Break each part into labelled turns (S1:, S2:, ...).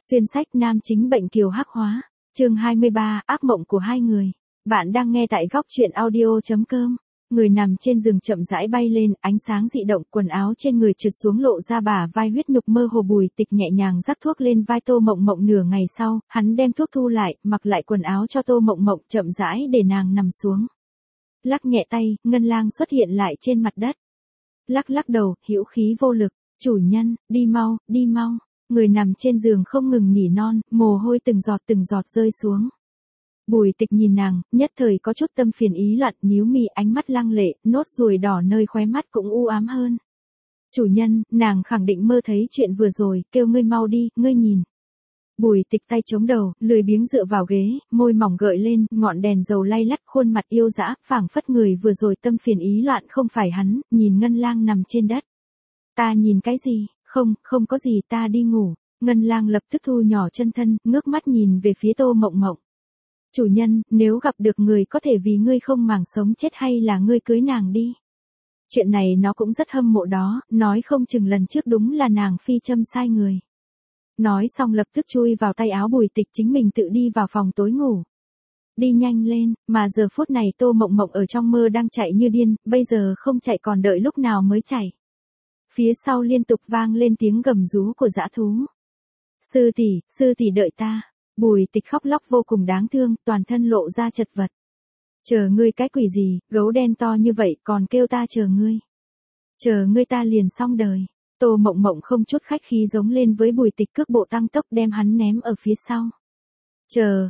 S1: Xuyên sách nam chính bệnh kiều hắc hóa. Chương 23, ác mộng của hai người. Bạn đang nghe tại góc truyện audio.com. Người nằm trên giường chậm rãi bay lên, ánh sáng dị động, quần áo trên người trượt xuống lộ ra bả vai huyết nhục mơ hồ. Bùi Tịch nhẹ nhàng rắc thuốc lên vai Tô Mộng Mộng. Nửa ngày sau, hắn đem thuốc thu lại, mặc lại quần áo cho Tô Mộng Mộng, chậm rãi để nàng nằm xuống. Lắc nhẹ tay, Ngân Lang xuất hiện lại trên mặt đất. Lắc lắc đầu, hữu khí vô lực. Chủ nhân, đi mau, đi mau. Người nằm trên giường không ngừng nỉ non, mồ hôi từng giọt rơi xuống. Bùi Tịch nhìn nàng, nhất thời có chút tâm phiền ý loạn, nhíu mi, ánh mắt lăng lệ, nốt ruồi đỏ nơi khóe mắt cũng u ám hơn. Chủ nhân, nàng khẳng định mơ thấy chuyện vừa rồi, kêu ngươi mau đi, ngươi nhìn. Bùi Tịch tay chống đầu, lười biếng dựa vào ghế, môi mỏng gợi lên, ngọn đèn dầu lay lắt, khuôn mặt yêu dã, phảng phất người vừa rồi tâm phiền ý loạn không phải hắn, nhìn Ngân Lang nằm trên đất. Ta nhìn cái gì? Không có gì, ta đi ngủ. Ngân Lang lập tức thu nhỏ chân thân, ngước mắt nhìn về phía Tô Mộng Mộng. Chủ nhân, nếu gặp được người có thể vì ngươi không màng sống chết hay là ngươi cưới nàng đi. Chuyện này nó cũng rất hâm mộ đó, nói không chừng lần trước đúng là nàng phi châm sai người. Nói xong lập tức chui vào tay áo Bùi Tịch, chính mình tự đi vào phòng tối ngủ. Đi nhanh lên, mà giờ phút này Tô Mộng Mộng ở trong mơ đang chạy như điên, bây giờ không chạy còn đợi lúc nào mới chạy. Phía sau liên tục vang lên tiếng gầm rú của dã thú. Sư tỷ đợi ta. Bùi Tịch khóc lóc vô cùng đáng thương, toàn thân lộ ra chật vật. Chờ ngươi cái quỷ gì, gấu đen to như vậy còn kêu ta chờ ngươi. Chờ ngươi ta liền xong đời. Tô Mộng Mộng không chút khách khí giống lên với Bùi Tịch, cước bộ tăng tốc đem hắn ném ở phía sau. Chờ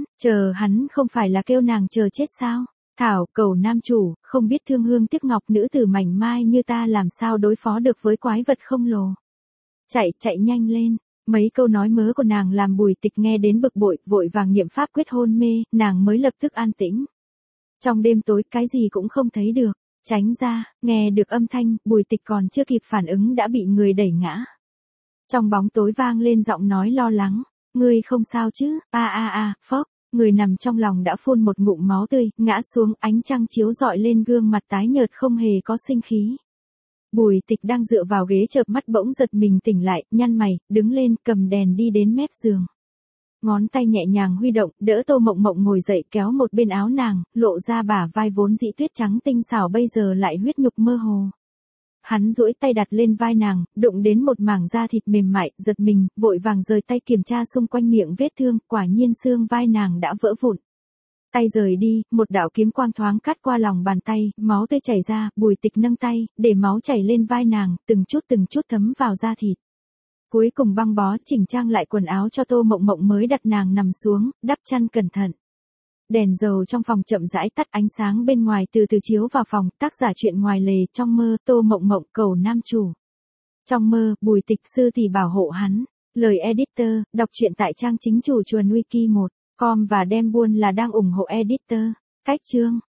S1: hắn không phải là kêu nàng chờ chết sao? Thảo, cầu nam chủ, không biết thương hương tiếc ngọc, nữ tử mảnh mai như ta làm sao đối phó được với quái vật không lồ. Chạy nhanh lên. Mấy câu nói mớ của nàng làm Bùi Tịch nghe đến bực bội, vội vàng niệm pháp quyết hôn mê, nàng mới lập tức an tĩnh. Trong đêm tối, cái gì cũng không thấy được. Tránh ra, nghe được âm thanh, Bùi Tịch còn chưa kịp phản ứng đã bị người đẩy ngã. Trong bóng tối vang lên giọng nói lo lắng. Ngươi không sao chứ? Phốc. Người nằm trong lòng đã phun một ngụm máu tươi, ngã xuống, ánh trăng chiếu rọi lên gương mặt tái nhợt không hề có sinh khí. Bùi Tịch đang dựa vào ghế chợp mắt bỗng giật mình tỉnh lại, nhăn mày, đứng lên, cầm đèn đi đến mép giường. Ngón tay nhẹ nhàng huy động, đỡ Tô Mộng Mộng ngồi dậy, kéo một bên áo nàng, lộ ra bả vai vốn dĩ tuyết trắng tinh xảo bây giờ lại huyết nhục mơ hồ. Hắn duỗi tay đặt lên vai nàng, đụng đến một mảng da thịt mềm mại, giật mình, vội vàng rời tay kiểm tra xung quanh miệng vết thương, quả nhiên xương vai nàng đã vỡ vụn. Tay rời đi, một đạo kiếm quang thoáng cắt qua lòng bàn tay, máu tươi chảy ra, Bùi Tịch nâng tay, để máu chảy lên vai nàng, từng chút thấm vào da thịt. Cuối cùng băng bó, chỉnh trang lại quần áo cho Tô Mộng Mộng mới đặt nàng nằm xuống, đắp chăn cẩn thận. Đèn dầu trong phòng chậm rãi tắt, ánh sáng bên ngoài từ từ chiếu vào phòng, tác giả chuyện ngoài lề. Trong mơ, Tô Mộng Mộng cầu nam chủ. Trong mơ, Bùi Tịch sư tỷ bảo hộ hắn. Lời editor, đọc truyện tại trang chính chủ chuồn wiki 1.com và đem buôn là đang ủng hộ editor. Cách chương.